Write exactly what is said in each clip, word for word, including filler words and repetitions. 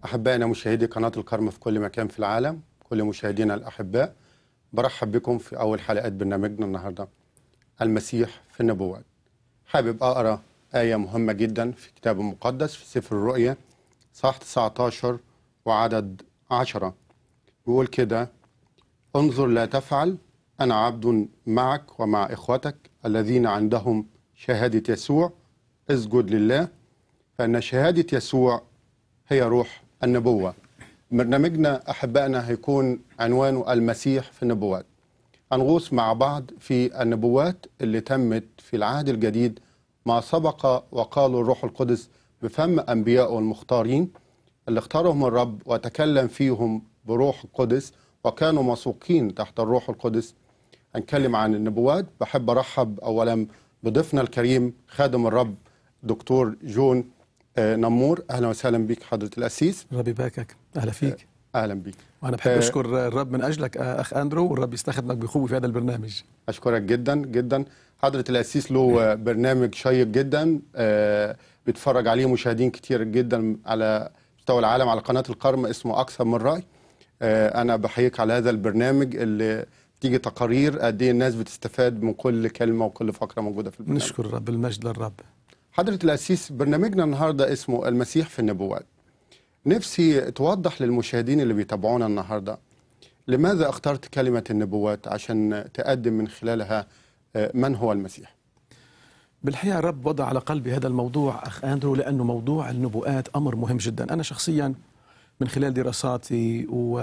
أحبائنا مشاهدي قناة الكرم في كل مكان في العالم، كل مشاهدينا الأحباء، برحب بكم في أول حلقات برنامجنا النهاردة المسيح في النبوات. حابب أقرأ آية مهمة جدا في الكتاب المقدس في سفر الرؤيا صح تسعة عشر وعدد عشرة. بيقول كده: انظر لا تفعل، أنا عبد معك ومع إخوتك الذين عندهم شهادة يسوع، اسجد لله، فإن شهادة يسوع هي روح النبوة. برنامجنا أحبائنا هيكون عنوانه المسيح في النبوات. هنغوص مع بعض في النبوات اللي تمت في العهد الجديد ما سبق وقاله الروح القدس بفم أنبيائه المختارين اللي اختارهم الرب وتكلم فيهم بروح القدس وكانوا مسوقين تحت الروح القدس. هنتكلم عن النبوات. بحب أرحب أولا بضيفنا الكريم خادم الرب دكتور جون نمور. أهلا وسهلا بك حضرة الأسيس. ربي يباركك. أهلا فيك. أهلا بك. وأنا بحب أشكر الرب من أجلك أخ أندرو، والرب يستخدمك بقوة في هذا البرنامج. أشكرك جدا جدا. حضرة الأسيس له برنامج شيق جدا بيتفرج عليه مشاهدين كتير جدا على مستوى العالم على قناة الكرم، اسمه أكثر من رأي. أنا بحييك على هذا البرنامج اللي تيجي تقارير قد ايه الناس بتستفاد من كل كلمة وكل فقرة موجودة في البرنامج. نشكر الرب، المجد للرب. حضرة الأسيس، برنامجنا النهاردة اسمه المسيح في النبوات. نفسي توضح للمشاهدين اللي بيتابعونا النهاردة لماذا اخترت كلمة النبوات عشان تقدم من خلالها من هو المسيح. بالحقيقة الرب وضع على قلبي هذا الموضوع أخ أندرو لأنه موضوع النبوءات أمر مهم جدا. أنا شخصيا من خلال دراساتي و...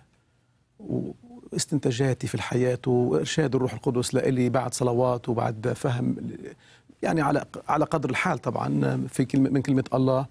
واستنتاجاتي في الحياة وإرشاد الروح القدس لإلي بعد صلوات وبعد فهم يعني على على قدر الحال طبعا في كلمة من كلمة الله،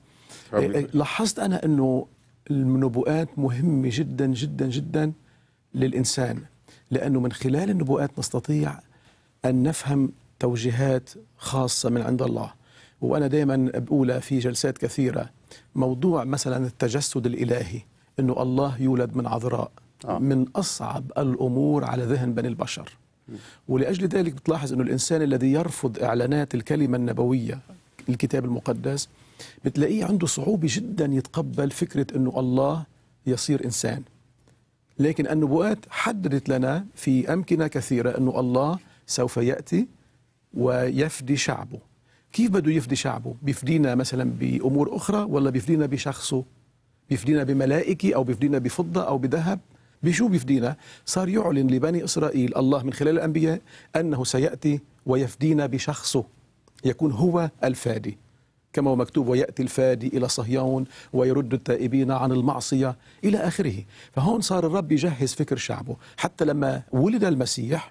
لاحظت أنا أنه النبوءات مهمة جدا جدا جدا للإنسان، لأنه من خلال النبوءات نستطيع أن نفهم توجيهات خاصة من عند الله. وأنا دائما بقولها في جلسات كثيرة، موضوع مثلا التجسد الإلهي، أنه الله يولد من عذراء، آه. من أصعب الأمور على ذهن بني البشر. ولأجل ذلك بتلاحظ أنه الإنسان الذي يرفض إعلانات الكلمة النبوية الكتاب المقدس بتلاقيه عنده صعوبة جدا يتقبل فكرة أنه الله يصير إنسان. لكن النبوءات حددت لنا في أمكنة كثيرة أنه الله سوف يأتي ويفدي شعبه. كيف بده يفدي شعبه؟ بيفدينا مثلا بأمور أخرى ولا بيفدينا بشخصه؟ بيفدينا بملائكة أو بيفدينا بفضة أو بذهب؟ بشو بيفدينا؟ صار يعلن لبني إسرائيل الله من خلال الأنبياء أنه سيأتي ويفدينا بشخصه، يكون هو الفادي، كما هو مكتوب: ويأتي الفادي إلى صهيون ويرد التائبين عن المعصية إلى آخره. فهون صار الرب يجهز فكر شعبه، حتى لما ولد المسيح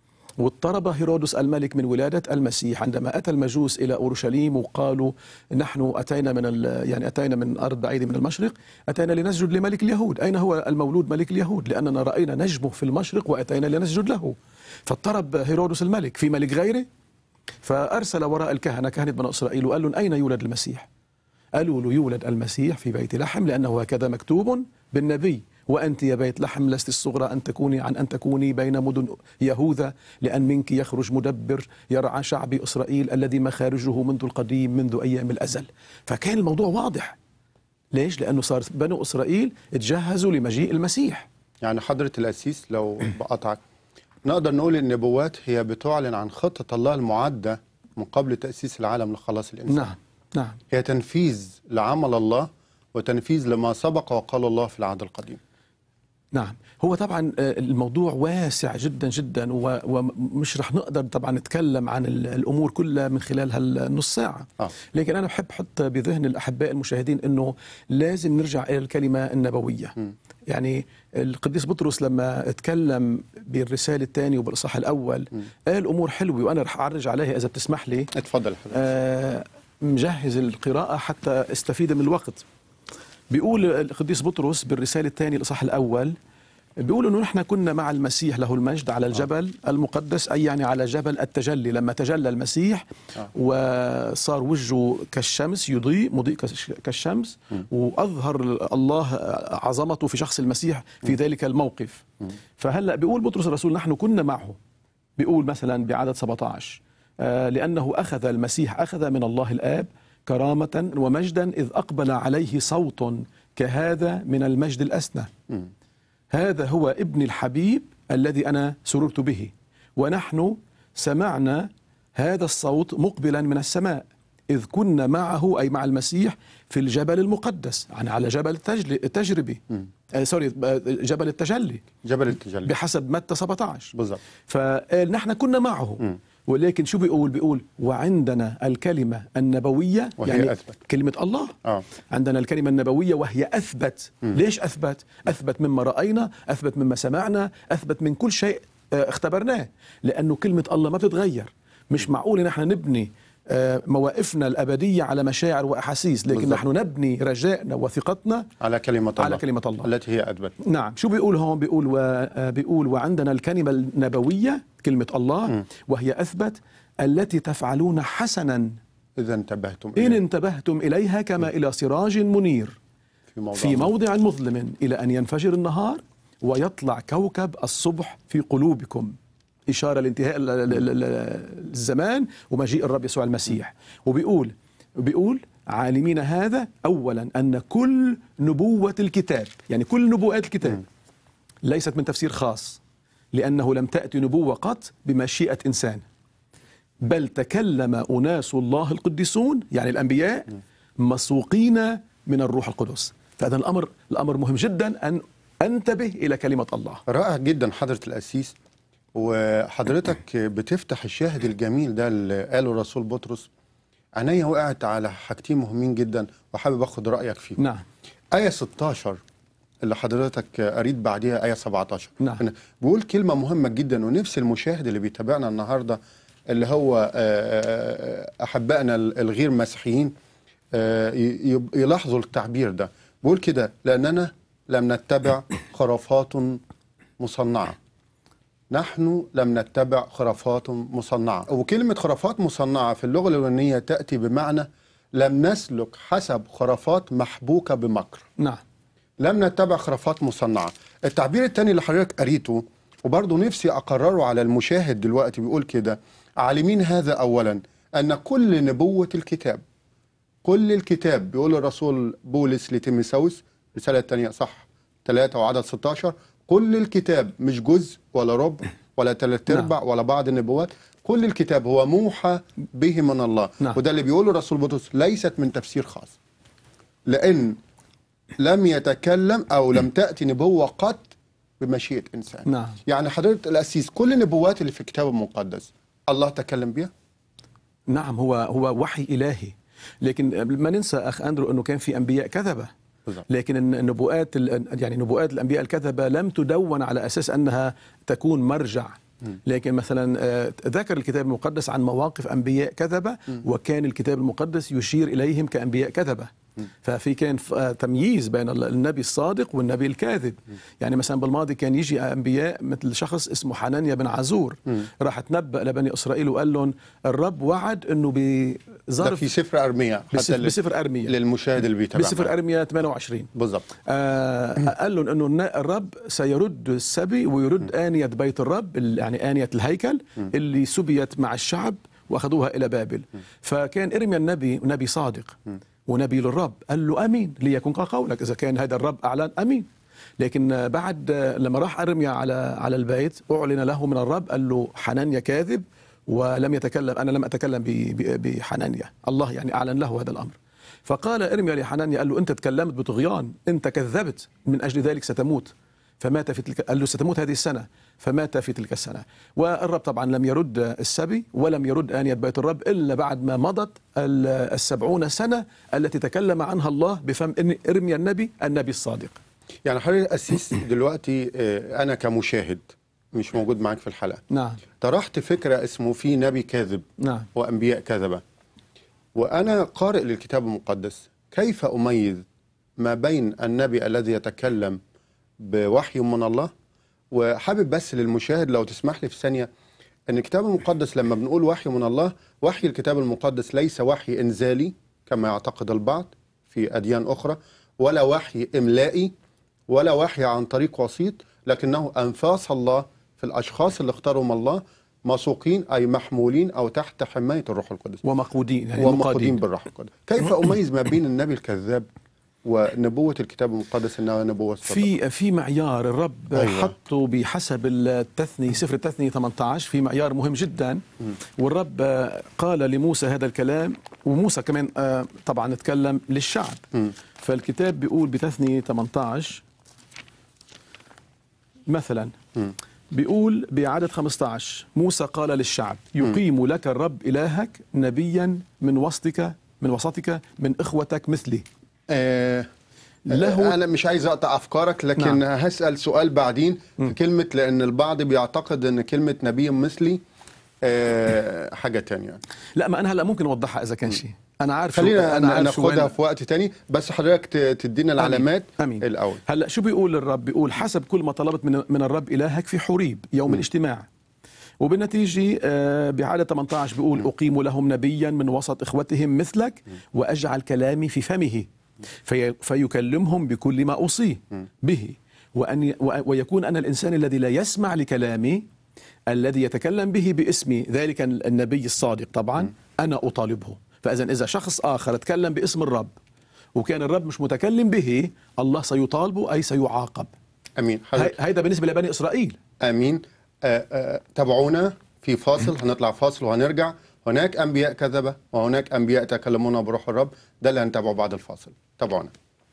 واضطرب هيرودس الملك من ولادة المسيح، عندما أتى المجوس إلى أورشليم وقالوا نحن أتينا من يعني أتينا من أرض بعيدة من المشرق، أتينا لنسجد لملك اليهود. أين هو المولود ملك اليهود؟ لأننا رأينا نجمه في المشرق وأتينا لنسجد له. فاضطرب هيرودس الملك، في ملك غيره؟ فأرسل وراء الكهنة كهنة بني إسرائيل وقال لهم أين يولد المسيح؟ قالوا له يولد المسيح في بيت لحم، لأنه هكذا مكتوب بالنبي: وأنت يا بيت لحم لست الصغرى أن تكوني عن أن تكوني بين مدن يهوذا، لأن منك يخرج مدبر يرعى شعب إسرائيل الذي مخارجه منذ القديم منذ أيام الأزل. فكان الموضوع واضح. ليش؟ لأنه صار بنو إسرائيل تجهزوا لمجيء المسيح. يعني حضرة الأسيس لو بقطعك، نقدر نقول النبوات هي بتعلن عن خطة الله المعدة من قبل تأسيس العالم لخلاص الإنسان. نعم نعم. هي تنفيذ لعمل الله وتنفيذ لما سبق وقال الله في العهد القديم. نعم. هو طبعا الموضوع واسع جدا جدا، ومش رح نقدر طبعا نتكلم عن الأمور كلها من خلال هالنص ساعة. آه. لكن أنا بحب حط بذهن الأحباء المشاهدين أنه لازم نرجع إلى الكلمة النبوية. م. يعني القديس بطرس لما اتكلم بالرسالة الثانية وبالإصحاح الأول م. قال أمور حلوة، وأنا رح أعرج عليها إذا بتسمح لي. اتفضل حضرتك. آه مجهز القراءة حتى استفيد من الوقت. بيقول القديس بطرس بالرسالة الثانية الإصحاح الأول، بيقول إنه نحن كنا مع المسيح له المجد على الجبل آه. المقدس، أي يعني على جبل التجلي، لما تجلى المسيح آه. وصار وجهه كالشمس، يضيء مضيء كالشمس، م. وأظهر الله عظمته في شخص المسيح في م. ذلك الموقف. م. فهلأ بيقول بطرس الرسول نحن كنا معه. بيقول مثلا بعدد سبعة عشر آه لأنه أخذ المسيح أخذ من الله الآب كرامة ومجدا إذ أقبل عليه صوت كهذا من المجد الأسنى. م. هذا هو ابن الحبيب الذي أنا سررت به، ونحن سمعنا هذا الصوت مقبلا من السماء إذ كنا معه، أي مع المسيح، في الجبل المقدس، يعني على جبل التجربي، آه سوري جبل التجلي، جبل التجلي بحسب متى سبعة عشر بالضبط. فنحن كنا معه. م. ولكن شو بيقول؟ بيقول وعندنا الكلمة النبوية، وهي يعني أثبت. كلمة الله. آه. عندنا الكلمة النبوية وهي أثبت. م. ليش أثبت؟ أثبت مما رأينا، أثبت مما سمعنا، أثبت من كل شيء اختبرناه، لأنه كلمة الله ما بتتغير. مش معقول نحن نبني مواقفنا الأبدية على مشاعر وأحاسيس، لكن بالضبط. نحن نبني رجائنا وثقتنا على كلمة الله، على كلمة الله التي هي أثبت. نعم. شو بيقول هون؟ بيقول و... بيقول وعندنا الكلمة النبوية، كلمة الله، م. وهي أثبت، التي تفعلون حسنا إذا انتبهتم إن إليه. انتبهتم إليها كما م. إلى سراج منير في موضع, في موضع مظلم إلى أن ينفجر النهار ويطلع كوكب الصبح في قلوبكم، إشارة لانتهاء الزمان ومجيء الرب يسوع المسيح. وبيقول بيقول عالمين هذا أولا أن كل نبوة الكتاب، يعني كل نبوءات الكتاب، ليست من تفسير خاص، لأنه لم تأتي نبوة قط بمشيئة إنسان، بل تكلم أناس الله القديسون، يعني الأنبياء، مسوقين من الروح القدس. فهذا الأمر الأمر مهم جدا أن أنتبه إلى كلمة الله. رائع جدا حضرة القسيس، وحضرتك بتفتح الشاهد الجميل ده اللي قاله الرسول بطرس. عينيا وقعت على حاجتين مهمين جدا وحابب اخد رايك فيهم. نعم. آية ستاشر اللي حضرتك قريت بعديها آية سبعة عشر. نعم. بيقول كلمة مهمة جدا، ونفس المشاهد اللي بيتابعنا النهارده اللي هو أحبائنا الغير مسيحيين يلاحظوا التعبير ده. بيقول كده: لأننا لم نتبع خرافات مصنعة. نحن لم نتبع خرافات مصنعة. وكلمة خرافات مصنعة في اللغة اليونانية تأتي بمعنى لم نسلك حسب خرافات محبوكة بمكر. نعم. لم نتبع خرافات مصنعة. التعبير الثاني اللي حضرتك قريته وبرضه نفسي أقرره على المشاهد دلوقتي بيقول كده: عالمين هذا أولا أن كل نبوة الكتاب، كل الكتاب، بيقول الرسول بولس لتيموثاوس رسالة الثانية صح ثلاثة وعدد ستاشر، كل الكتاب، مش جزء ولا ربع ولا ثلاث ارباع ولا بعض النبوات، كل الكتاب هو موحى به من الله. نعم. وده اللي بيقوله الرسول بطرس ليست من تفسير خاص، لأن لم يتكلم أو لم تأتي نبوة قط بمشيئة إنسان. نعم. يعني حضرة القسيس كل النبوات اللي في الكتاب المقدس الله تكلم بها؟ نعم، هو هو وحي إلهي، لكن ما ننسى أخ أندرو أنه كان في أنبياء كذبة. بالضبط. لكن النبوءات يعني نبوءات الأنبياء الكذبة لم تدون على أساس أنها تكون مرجع. م. لكن مثلا ذكر الكتاب المقدس عن مواقف أنبياء كذبة، م. وكان الكتاب المقدس يشير إليهم كأنبياء كذبة. م. ففي كان تمييز بين النبي الصادق والنبي الكاذب. م. يعني مثلا بالماضي كان يجي أنبياء مثل شخص اسمه حنانيا بن عزور، م. راح تنبأ لبني إسرائيل وقال لهم الرب وعد أنه بظرف في سفر أرميا، حتى بسفر أرميا للمشاهد اللي بيتابع بسفر أرميا ثمانية وعشرين بالضبط. آه قال لهم أنه الرب سيرد السبي ويرد م. آنية بيت الرب، يعني آنية الهيكل م. اللي سبيت مع الشعب وأخذوها إلى بابل. م. فكان إرميا النبي نبي صادق م. ونبي للرب، قال له أمين ليكن كقولك، إذا كان هذا الرب أعلن أمين. لكن بعد لما راح أرميا على على البيت أعلن له من الرب، قال له حنانيا كاذب ولم يتكلم، أنا لم أتكلم بحنانيا، الله يعني أعلن له هذا الأمر. فقال إرميا لحنانيا، قال له أنت تكلمت بطغيان، أنت كذبت، من أجل ذلك ستموت. فمات في تلك، قال له ستموت هذه السنة، فمات في تلك السنة. والرب طبعا لم يرد السبي ولم يرد آنية بيت الرب إلا بعد ما مضت السبعون سنة التي تكلم عنها الله بفم إرميا النبي النبي الصادق. يعني حضرتك القسيس دلوقتي أنا كمشاهد مش موجود معاك في الحلقة، نعم، طرحت فكرة اسمه في نبي كاذب، نعم، وأنبياء كذبة، وأنا قارئ للكتاب المقدس، كيف أميز ما بين النبي الذي يتكلم بوحي من الله؟ وحابب بس للمشاهد لو تسمح لي في ثانية أن الكتاب المقدس لما بنقول وحي من الله، وحي الكتاب المقدس ليس وحي إنزالي كما يعتقد البعض في أديان أخرى، ولا وحي إملائي، ولا وحي عن طريق وسيط، لكنه أنفاس الله في الأشخاص اللي اختارهم الله، مسوقين أي محمولين أو تحت حماية الروح القدس ومقودين، يعني ومقودين بالروح القدس. كيف أميز ما بين النبي الكذاب ونبوة الكتاب المقدس انها نبوة صدق. في في معيار الرب أيوة. حطه بحسب التثني، سفر التثني ثمانية عشر، في معيار مهم جدا. م. والرب قال لموسى هذا الكلام، وموسى كمان طبعا اتكلم للشعب. م. فالكتاب بيقول بتثني ثمانية عشر مثلا، م. بيقول بعدد خمسة عشر: موسى قال للشعب: يقيم م. لك الرب إلهك نبيا من وسطك من وسطك من إخوتك مثلي. آه له. أنا مش عايز أقطع أفكارك، لكن نعم. هسأل سؤال بعدين في كلمة، لأن البعض بيعتقد أن كلمة نبي مثلي آه حاجة تانية. لا، ما أنا هلا ممكن أوضحها إذا كان شيء. أنا عارف، خلينا أنا ناخدها في وقت تاني، بس حضرتك تدينا العلامات. أمين. الأول. هلا شو بيقول الرب؟ بيقول: حسب كل ما طلبت من من الرب إلهك في حوريب يوم م. الاجتماع. وبالنتيجة بعدد ثمانية عشر بيقول: أقيم لهم نبيا من وسط إخوتهم مثلك وأجعل كلامي في فمه في فيكلمهم بكل ما أوصيه به، وأن ويكون أنا الإنسان الذي لا يسمع لكلامي الذي يتكلم به باسمي ذلك النبي الصادق طبعا أنا أطالبه. فإذا إذا شخص آخر تكلم باسم الرب وكان الرب مش متكلم به، الله سيطالبه أي سيعاقب. أمين. هيدا بالنسبة لبني إسرائيل. أمين. آه آه تابعونا في فاصل، هنطلع فاصل وهنرجع. هناك أنبياء كذبة وهناك أنبياء تكلمون بروح الرب، ده اللي هنتابعه بعد الفاصل. تابعونا.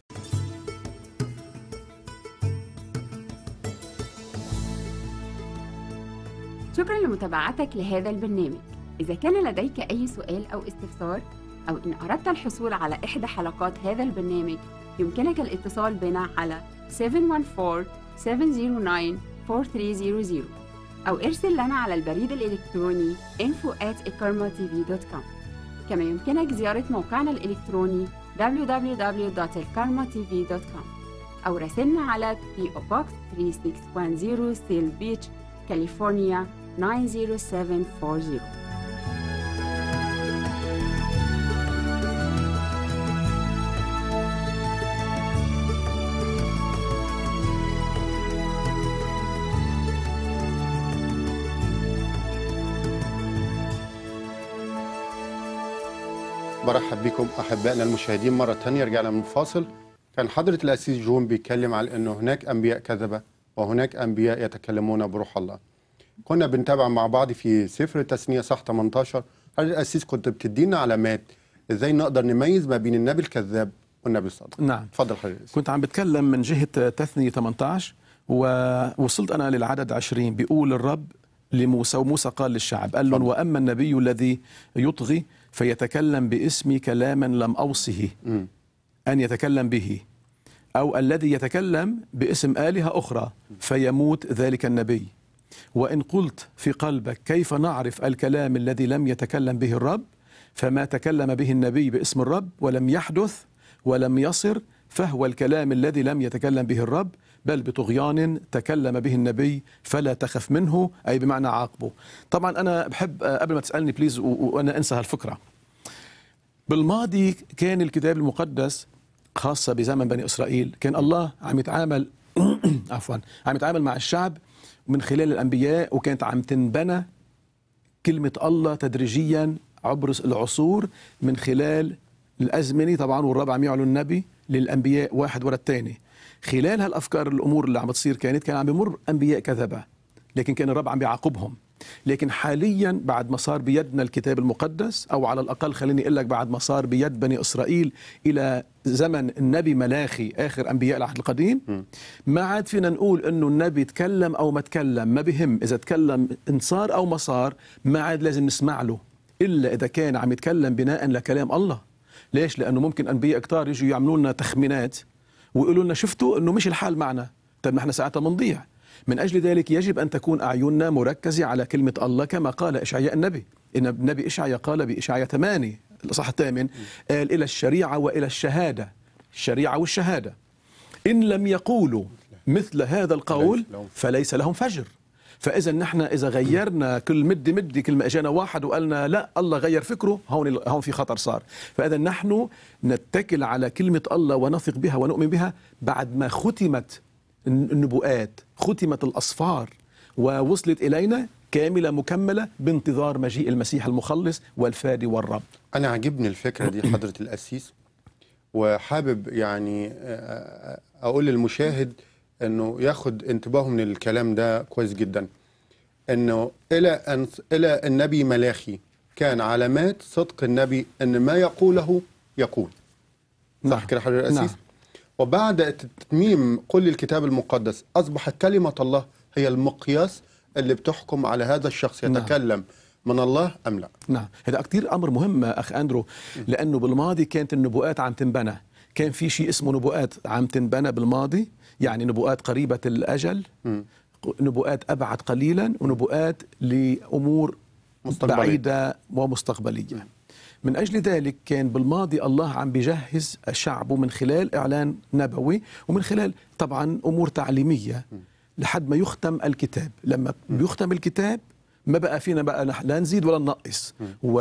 شكرا لمتابعتك لهذا البرنامج. إذا كان لديك أي سؤال أو استفسار، أو إن أردت الحصول على إحدى حلقات هذا البرنامج، يمكنك الاتصال بنا على سبعة واحد أربعة سبعة صفر تسعة أربعة ثلاثة صفر صفر، أو ارسل لنا على البريد الإلكتروني info at ikarma t v dot com. كما يمكنك زيارة موقعنا الإلكتروني دبليو دبليو دبليو دوت ikarma t v dot com، أو راسلنا على بي أو Box ثلاثة ستة واحد صفر سيل بيتش، كاليفورنيا تسعة صفر سبعة أربعة صفر. برحب بكم أحبائنا المشاهدين مرة تانية. رجعنا من الفاصل. كان حضرة الأسيس جون بيتكلم على أنه هناك أنبياء كذبة وهناك أنبياء يتكلمون بروح الله. كنا بنتابع مع بعض في سفر التثنية صح ثمانية عشر. حضرة الأسيس كنت بتدينا علامات إزاي نقدر نميز ما بين النبي الكذاب والنبي الصادق. نعم. تفضل حضرة الأسيس. كنت عم بتكلم من جهة تثنية ثمانية عشر ووصلت أنا للعدد عشرين. بيقول الرب لموسى، وموسى قال للشعب، قال لهم: وأما النبي الذي يطغي فيتكلم باسمي كلاما لم أوصه م. أن يتكلم به، أو الذي يتكلم باسم آلهة أخرى فيموت ذلك النبي. وإن قلت في قلبك كيف نعرف الكلام الذي لم يتكلم به الرب، فما تكلم به النبي باسم الرب ولم يحدث ولم يصر فهو الكلام الذي لم يتكلم به الرب، بل بطغيان تكلم به النبي فلا تخف منه، أي بمعنى عاقبه. طبعا أنا بحب قبل ما تسألني بليز وأنا أنسى هالفكرة، بالماضي كان الكتاب المقدس خاصة بزمن بني إسرائيل كان الله عم يتعامل عفوا عم يتعامل مع الشعب من خلال الأنبياء، وكانت عم تنبنى كلمة الله تدريجيا عبر العصور من خلال الأزمنة طبعا، والرب عم يعلن النبي للأنبياء واحد ورا الثاني. خلال هالأفكار الأمور اللي عم تصير كانت كان عم يمر أنبياء كذبة، لكن كان الرب عم بيعاقبهم. لكن حاليا بعد ما صار بيدنا الكتاب المقدس، أو على الأقل خليني أقول لك بعد ما صار بيد بني إسرائيل إلى زمن النبي ملاخي آخر أنبياء العهد القديم، ما عاد فينا نقول إنه النبي تكلم أو ما تكلم، ما بهم إذا تكلم إن صار أو ما صار، ما عاد لازم نسمع له إلا إذا كان عم يتكلم بناء لكلام الله. ليش؟ لأنه ممكن أنبياء كتار يجوا يعملوا لنا تخمينات ويقولوا لنا شفتوا إنه مش الحال معنا، طيب نحن ساعتها منضيع. من أجل ذلك يجب أن تكون أعيننا مركزة على كلمة الله كما قال إشعياء النبي. إن النبي إشعياء قال بإشعياء ثمانية الإصحاح الثامن، قال إلى الشريعة وإلى الشهادة، الشريعة والشهادة إن لم يقولوا مثل هذا القول فليس لهم فجر. فإذا نحن إذا غيرنا كل مد مد كل ما أجانا واحد وقالنا لا الله غير فكره، هون هون في خطر صار. فإذا نحن نتكل على كلمة الله ونثق بها ونؤمن بها بعد ما ختمت النبوءات، ختمت الأصفار ووصلت إلينا كاملة مكملة بانتظار مجيء المسيح المخلص والفادي والرب. أنا عجبني الفكرة دي حضرة القسيس، وحابب يعني أقول للمشاهد أنه ياخد انتباهه من الكلام ده كويس جدا، أنه إلى أن إلى النبي ملاخي كان علامات صدق النبي أن ما يقوله يقول. صح نعم. كده حضرتك الأسيس؟ نعم. وبعد تتميم كل الكتاب المقدس أصبحت كلمة الله هي المقياس اللي بتحكم على هذا الشخص يتكلم نعم. من الله أم لا. نعم، هذا كتير أمر مهم أخ أندرو، لأنه بالماضي كانت النبوءات عم تنبنى، كان في شيء اسمه نبوءات عم تنبنى بالماضي، يعني نبوءات قريبة الأجل، م. نبوءات أبعد قليلا، ونبوءات لأمور مستقبلية. بعيدة ومستقبلية. م. من أجل ذلك كان بالماضي الله عم بيجهز شعبه من خلال إعلان نبوي ومن خلال طبعا أمور تعليمية م. لحد ما يختم الكتاب. لما م. بيختم الكتاب ما بقى فينا بقى لا نزيد ولا ننقص.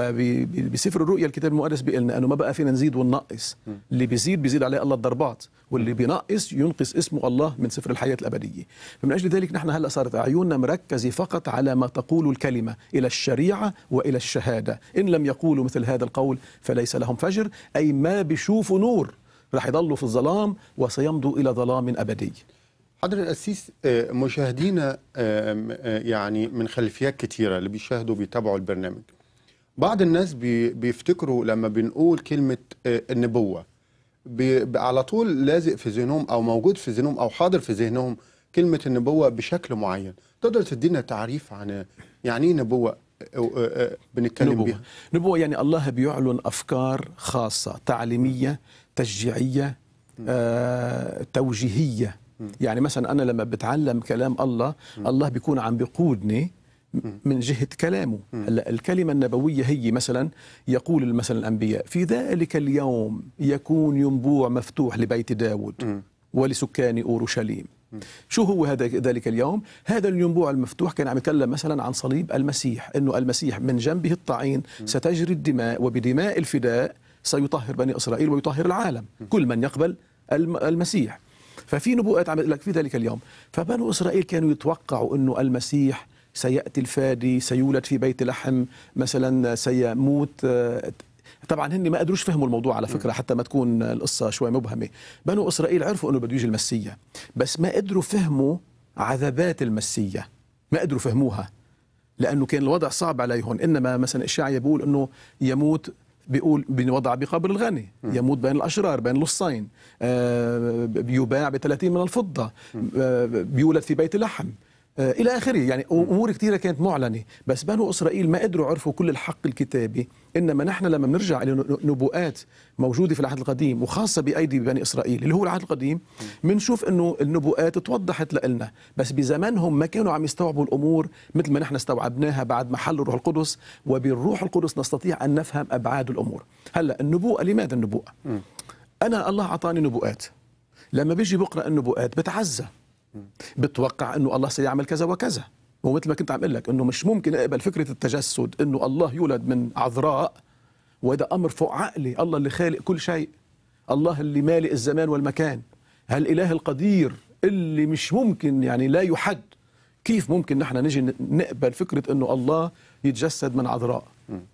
وبسفر الرؤيا الكتاب المقدس بيقول لنا انه ما بقى فينا نزيد وننقص، اللي بيزيد بيزيد عليه الله الضربات، واللي بينقص ينقص اسمه الله من سفر الحياة الأبدية. فمن أجل ذلك نحن هلا صارت عيوننا مركزة فقط على ما تقول الكلمة إلى الشريعة وإلى الشهادة. إن لم يقولوا مثل هذا القول فليس لهم فجر، أي ما بيشوفوا نور، رح يضلوا في الظلام وسيمضوا إلى ظلام أبدي. حضرة الأسيس، مشاهدينا يعني من خلفيات كتيرة اللي بيشاهدوا بيتابعوا البرنامج، بعض الناس بيفتكروا لما بنقول كلمة النبوة على طول لازق في ذهنهم أو موجود في ذهنهم أو حاضر في ذهنهم كلمة النبوة بشكل معين. تقدر تدينا تعريف عن يعني ايه نبوة بنتكلم نبوة. بيها؟ نبوة يعني الله بيعلن أفكار خاصة تعليمية تشجيعية آه، توجيهية. يعني مثلا أنا لما بتعلم كلام الله، الله بيكون عم بيقودني من جهة كلامه. هلا الكلمة النبوية هي مثلا يقول مثلا الأنبياء في ذلك اليوم يكون ينبوع مفتوح لبيت داود ولسكان أورشليم. شو هو هذا ذلك اليوم؟ هذا الينبوع المفتوح كان عم يتكلم مثلا عن صليب المسيح، إنه المسيح من جنبه الطعين ستجري الدماء، وبدماء الفداء سيطهر بني إسرائيل ويطهر العالم، كل من يقبل المسيح. ففي نبوءات عم لك في ذلك اليوم. فبنو إسرائيل كانوا يتوقعوا أنه المسيح سيأتي الفادي، سيولد في بيت لحم مثلا، سيموت. طبعا هن ما قدروش فهموا الموضوع على فكرة، حتى ما تكون القصة شوي مبهمة. بنو إسرائيل عرفوا أنه بده يجي المسيح، بس ما قدروا فهموا عذابات المسيح، ما قدروا فهموها لأنه كان الوضع صعب عليهم. إنما مثلا إشعياء بيقول أنه يموت، بيقول بوضع بقبر الغني، يموت بين الأشرار بين لصين، آه بيباع بثلاثين من الفضة، آه بيولد في بيت لحم، آه إلى آخره. يعني أمور كثيرة كانت معلنة، بس بنو إسرائيل ما قدروا عرفوا كل الحق الكتابي. إنما نحن لما بنرجع إلى نبوءات موجودة في العهد القديم وخاصة بأيدي بني إسرائيل اللي هو العهد القديم، بنشوف إنه النبوءات توضحت لنا، بس بزمانهم ما كانوا عم يستوعبوا الأمور مثل ما نحن استوعبناها بعد ما حل الروح القدس، وبالروح القدس نستطيع أن نفهم أبعاد الأمور. هلا النبوءة، لماذا النبوءة؟ أنا الله أعطاني نبوءات، لما بيجي بقرأ النبوءات بتعزى، بتوقع إنه الله سيعمل كذا وكذا. ومثل ما كنت عم اقول لك انه مش ممكن اقبل فكره التجسد، انه الله يولد من عذراء، وهذا امر فوق عقلي. الله اللي خالق كل شيء، الله اللي مالئ الزمان والمكان، هالاله القدير اللي مش ممكن يعني لا يحد، كيف ممكن نحن نجي نقبل فكره انه الله يتجسد من عذراء؟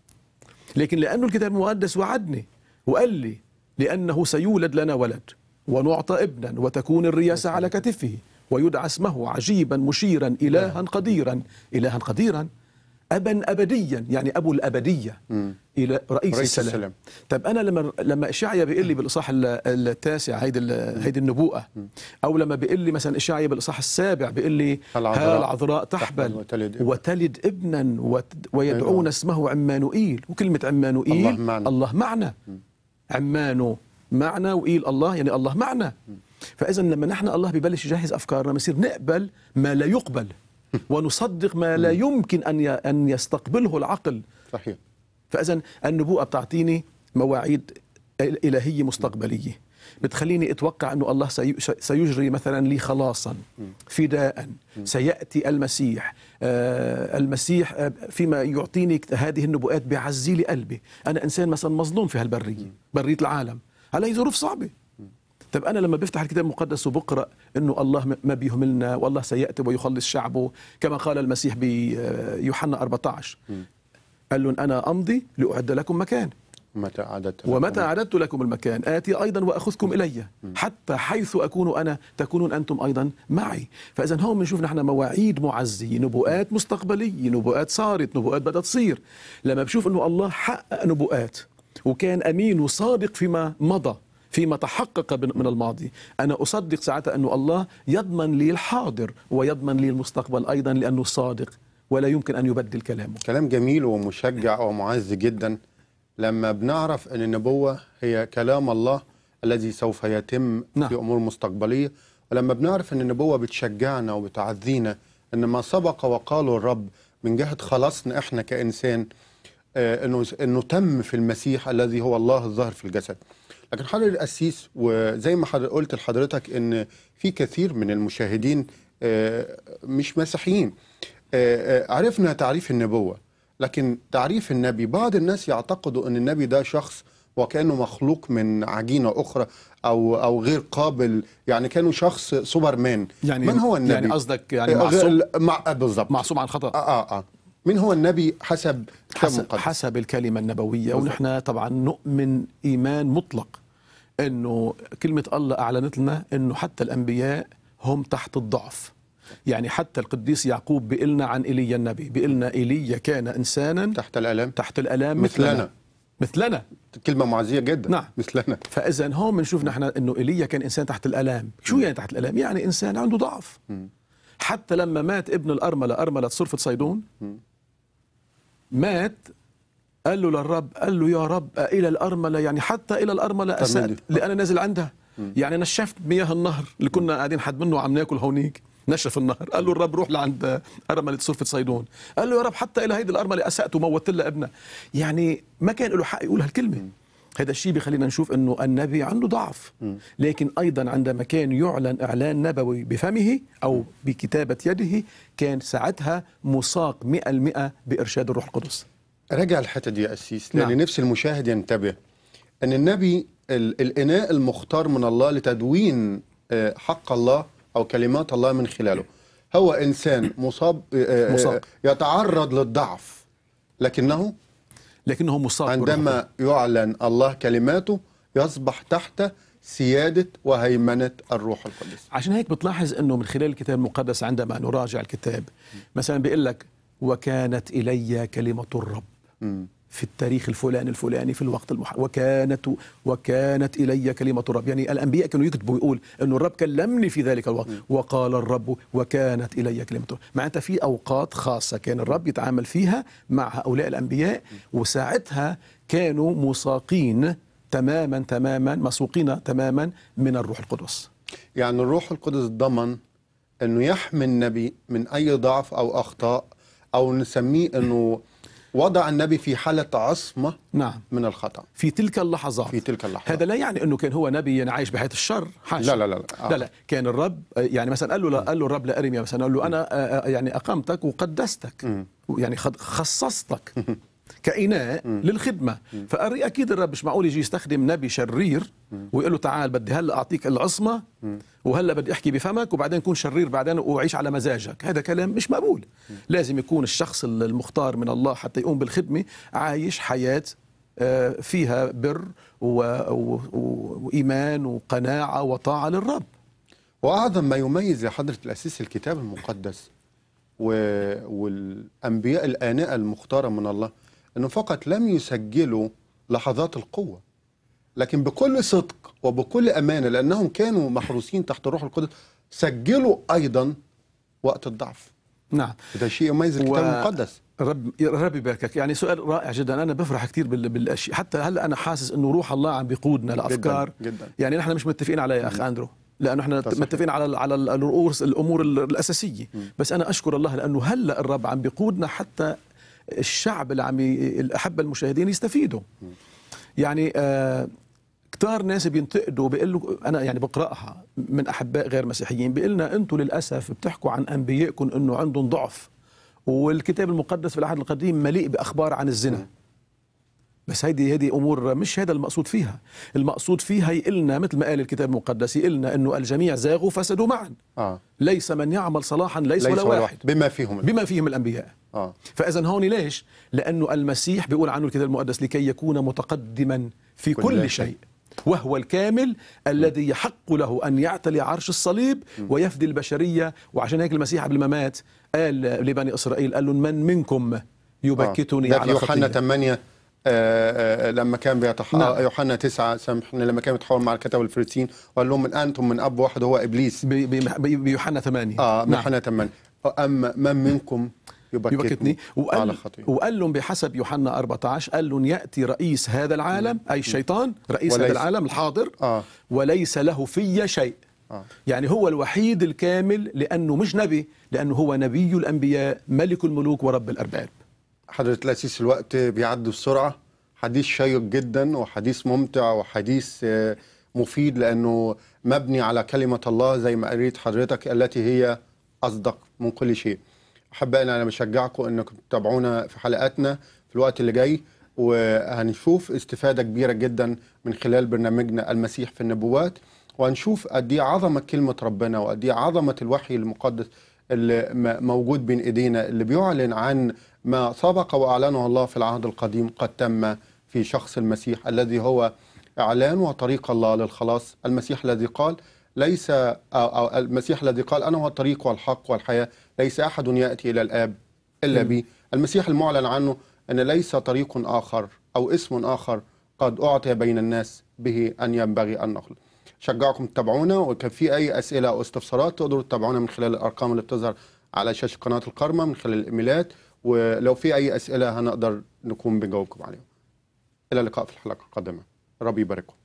لكن لانه الكتاب المقدس وعدني وقال لي لانه سيولد لنا ولد ونعطى ابنا وتكون الرياسه على كتفه ويدعى اسمه عجيبا مشيرا إلها قديرا. إلها قديرا، أبا أبديا، يعني أبو الأبدية، م. إلى رئيس, رئيس السلام. السلام. طب أنا لما لما إشعياء بيقول لي بالإصحاح التاسع هيدي هيدي النبوءة، م. أو لما بيقول لي مثلا إشعياء بالإصحاح السابع بيقول لي ها العذراء تحبل وتلد, وتلد ابنا ويدعون اسمه عمانوئيل. وكلمة عمانوئيل الله معنا, الله معنا. عمانو معنا وإيل الله، يعني الله معنا. م. فإذا لما نحن الله ببلش يجهز أفكارنا بنصير نقبل ما لا يقبل ونصدق ما لا يمكن أن أن يستقبله العقل. صحيح. فإذا النبوءة بتعطيني مواعيد إلهية مستقبلية، بتخليني أتوقع أنه الله سيجري مثلا لي خلاصا، فداء، سيأتي المسيح. آه المسيح فيما يعطيني هذه النبوءات بيعزي لي قلبي. أنا إنسان مثلا مظلوم في هالبرية، برية العالم، علي ظروف صعبة. طب أنا لما بفتح الكتاب المقدس وبقرأ إنه الله ما بيهملنا والله سيأتي ويخلص شعبه، كما قال المسيح بيوحنا أربعة عشر، قال لهم أنا أمضي لأعد لكم مكان. ومتى أعددت لكم ومتى أعددت لكم المكان آتي أيضا وأخذكم إلي حتى حيث أكون أنا تكونون أنتم أيضا معي. فإذا هون بنشوف نحن مواعيد معزية، نبوءات مستقبلية، نبوءات صارت، نبوءات بدأت تصير. لما بشوف أنه الله حقق نبوءات وكان أمين وصادق فيما مضى، فيما تحقق من الماضي، أنا أصدق ساعتها أنه الله يضمن لي الحاضر ويضمن لي المستقبل أيضا، لأنه صادق ولا يمكن أن يبدل كلامه. كلام جميل ومشجع ومعز جدا لما بنعرف أن النبوة هي كلام الله الذي سوف يتم نعم. في أمور مستقبلية، ولما بنعرف أن النبوة بتشجعنا وبتعزينا أن ما سبق وقاله الرب من جهة خلاصنا إحنا كإنسان آه إنه إنه تم في المسيح الذي هو الله الظاهر في الجسد. لكن حضرتك القسيس، وزي ما حضرتك قلت لحضرتك أن في كثير من المشاهدين آه مش مسيحيين، آه آه عرفنا تعريف النبوة، لكن تعريف النبي بعض الناس يعتقدوا أن النبي ده شخص وكأنه مخلوق من عجينة أخرى أو أو غير قابل، يعني كانوا شخص سوبرمان. يعني من هو النبي؟ يعني قصدك يعني معصوم مع... بالضبط معصوم عن خطأ. آه آه. من هو النبي حسب حسب, حسب الكلمة النبوية. بالضبط. ونحن طبعا نؤمن إيمان مطلق أنه كلمة الله أعلنت لنا أنه حتى الأنبياء هم تحت الضعف. يعني حتى القديس يعقوب بيقلنا عن إيليا النبي، بيقلنا إيليا كان إنسانا تحت الآلام تحت الآلام مثلنا مثلنا, مثلنا. كلمة معزية جدا. نعم. مثلنا. فإذا هون بنشوف نحن إنه إيليا كان إنسان تحت الآلام. شو يعني تحت الآلام؟ يعني إنسان عنده ضعف. م. حتى لما مات ابن الأرملة، أرملة صرفة صيدون، م. مات قال له للرب، قال له يا رب إلى الأرملة، يعني حتى إلى الأرملة أسأت لأنا نازل عندها. م. يعني نشفت مياه النهر اللي كنا قاعدين حد منه عم ناكل هونيك، نشف النهر. قال له الرب روح لعند أرملة صرفة صيدون، قال له يا رب حتى إلى هيدي الأرملة أسأت وموت لها ابنها. يعني ما كان له حق يقول هالكلمة. م. هذا الشيء بيخلينا نشوف أنه النبي عنده ضعف، لكن أيضا عندما كان يعلن إعلان نبوي بفمه أو بكتابة يده كان ساعتها مساق مئة المئة بإرشاد الروح القدس. راجع الحتة دي يا أسيس، لأن نعم. نفس المشاهد ينتبه أن النبي الإناء المختار من الله لتدوين حق الله أو كلمات الله من خلاله. هو إنسان مصاب مساق. يتعرض للضعف، لكنه لكنه مساق عندما يعلن الله كلماته يصبح تحت سيادة وهيمنة الروح القدس. عشان هيك بتلاحظ أنه من خلال الكتاب المقدس عندما نراجع الكتاب مثلا بيقول لك وكانت إلي كلمة الرب م. في التاريخ الفلاني الفلاني في الوقت المح... وكانت وكانت إلي كلمة الرب. يعني الأنبياء كانوا يكتبوا يقول أنه الرب كلمني في ذلك الوقت م. وقال الرب وكانت إلي كلمة الرب. معناتها في أوقات خاصة كان الرب يتعامل فيها مع هؤلاء الأنبياء، وساعتها كانوا مساقين تماما تماما مسوقين تماما من الروح القدس. يعني الروح القدس ضمن أنه يحمي النبي من أي ضعف أو أخطاء، أو نسميه أنه وضع النبي في حالة عصمة نعم. من الخطأ في تلك اللحظات. في تلك اللحظات. هذا لا يعني أنه كان هو نبي يعني عايش بحياة الشر، حاشا. لا لا لا لا. آه. لا لا كان الرب يعني مثلا قال له قال له الرب لأرميا مثلا قال له أنا يعني أقامتك وقدستك م. يعني خصصتك كإناء للخدمة. فقال أكيد الرب مش معقول يجي يستخدم نبي شرير ويقول له تعال بدي هلا أعطيك العصمة وهلا بدي أحكي بفمك وبعدين كون شرير بعدين وأعيش على مزاجك. هذا كلام مش مقبول. لازم يكون الشخص المختار من الله حتى يقوم بالخدمة عايش حياة فيها بر وإيمان وقناعة وطاعة للرب. وأعظم ما يميز يا حضرة الأسيس الكتاب المقدس والأنبياء الآنئة المختارة من الله أنه فقط لم يسجلوا لحظات القوة، لكن بكل صدق وبكل أمانة لأنهم كانوا محروسين تحت الروح القدس سجلوا أيضا وقت الضعف. نعم. ده شيء يميز الكتاب و... المقدس. رب رب يباركك. يعني سؤال رائع جدا. أنا بفرح كثير بال... بالأشياء. حتى هلا أنا حاسس إنه روح الله عم بيقودنا لأفكار جدا. جدا. يعني نحن مش متفقين عليها يا أخ أندرو، لأنه احنا متفقين على على الرؤوس الأمور الأساسية. م. بس أنا أشكر الله لأنه هلا الرب عم بيقودنا حتى الشعب اللي عم الأحبة المشاهدين يستفيدوا. م. يعني آه كتار ناس بينتقدوا بيقولوا أنا يعني بقرأها من أحباء غير مسيحيين بيقولنا أنتم للأسف بتحكوا عن أنبيائكم إنه عندهم ضعف، والكتاب المقدس في العهد القديم مليء بأخبار عن الزنا. م. بس هيدي هيدي امور مش هذا المقصود فيها. المقصود فيها يقلنا مثل ما قال الكتاب المقدس، يقلنا انه الجميع زاغوا فسدوا معا. آه. ليس من يعمل صلاحا ليس, ليس ولا واحد, واحد بما فيهم بما فيهم الانبياء. آه. فاذا هون ليش؟ لانه المسيح بيقول عنه الكتاب المقدس لكي يكون متقدما في كل, كل شيء، وهو الكامل الذي يحق له أن يعتلي عرش الصليب ويفدي البشرية. وعشان هيك المسيح قبل ما مات قال لبني إسرائيل، قال لهم من منكم يبكتني آه. على خطيئة. يوحنا ثمانية آه آه لما كان بيتح... نعم. يوحنا تسعة سامحني، لما كان بيتحاور مع الكتبة والفريسيين وقال لهم من أنتم من أب واحد هو إبليس. بيوحنا ثمانية. آه بيوحنا ثمانية. أما من منكم يبكتني, يبكتني. وقال على خطيئة. وقال لهم بحسب يوحنا أربعة عشر، قال لهم يأتي رئيس هذا العالم أي الشيطان رئيس وليس. هذا العالم الحاضر آه. وليس له في شيء. آه. يعني هو الوحيد الكامل، لأنه مش نبي، لأنه هو نبي الأنبياء ملك الملوك ورب الأرباب. حضرة الأسيس الوقت بيعدي بسرعة، حديث شيق جدا وحديث ممتع وحديث مفيد لأنه مبني على كلمة الله زي ما قريت حضرتك التي هي أصدق من كل شيء. أحبائنا أنا بشجعكم أنكم تتابعونا في حلقاتنا في الوقت اللي جاي، وهنشوف استفادة كبيرة جدا من خلال برنامجنا المسيح في النبوات، وهنشوف قد ايه عظمة كلمة ربنا وقد ايه عظمة الوحي المقدس اللي موجود بين ايدينا، اللي بيعلن عن ما سبق واعلنه الله في العهد القديم قد تم في شخص المسيح الذي هو اعلان وطريق الله للخلاص. المسيح الذي قال ليس أو أو المسيح الذي قال انا هو الطريق والحق والحياة، ليس احد ياتي الى الاب الا بي. المسيح المعلن عنه ان ليس طريق اخر او اسم اخر قد اعطي بين الناس به ان ينبغي ان نخلص. شجعكم تتابعونا، وكان في اي اسئله او استفسارات تقدروا تتابعونا من خلال الارقام اللي بتظهر على شاشه قناه الكرمة، من خلال الايميلات، ولو في اي اسئله هنقدر نكون بنجاوبكم عليهم. الى اللقاء في الحلقه القادمه، ربي يبارككم.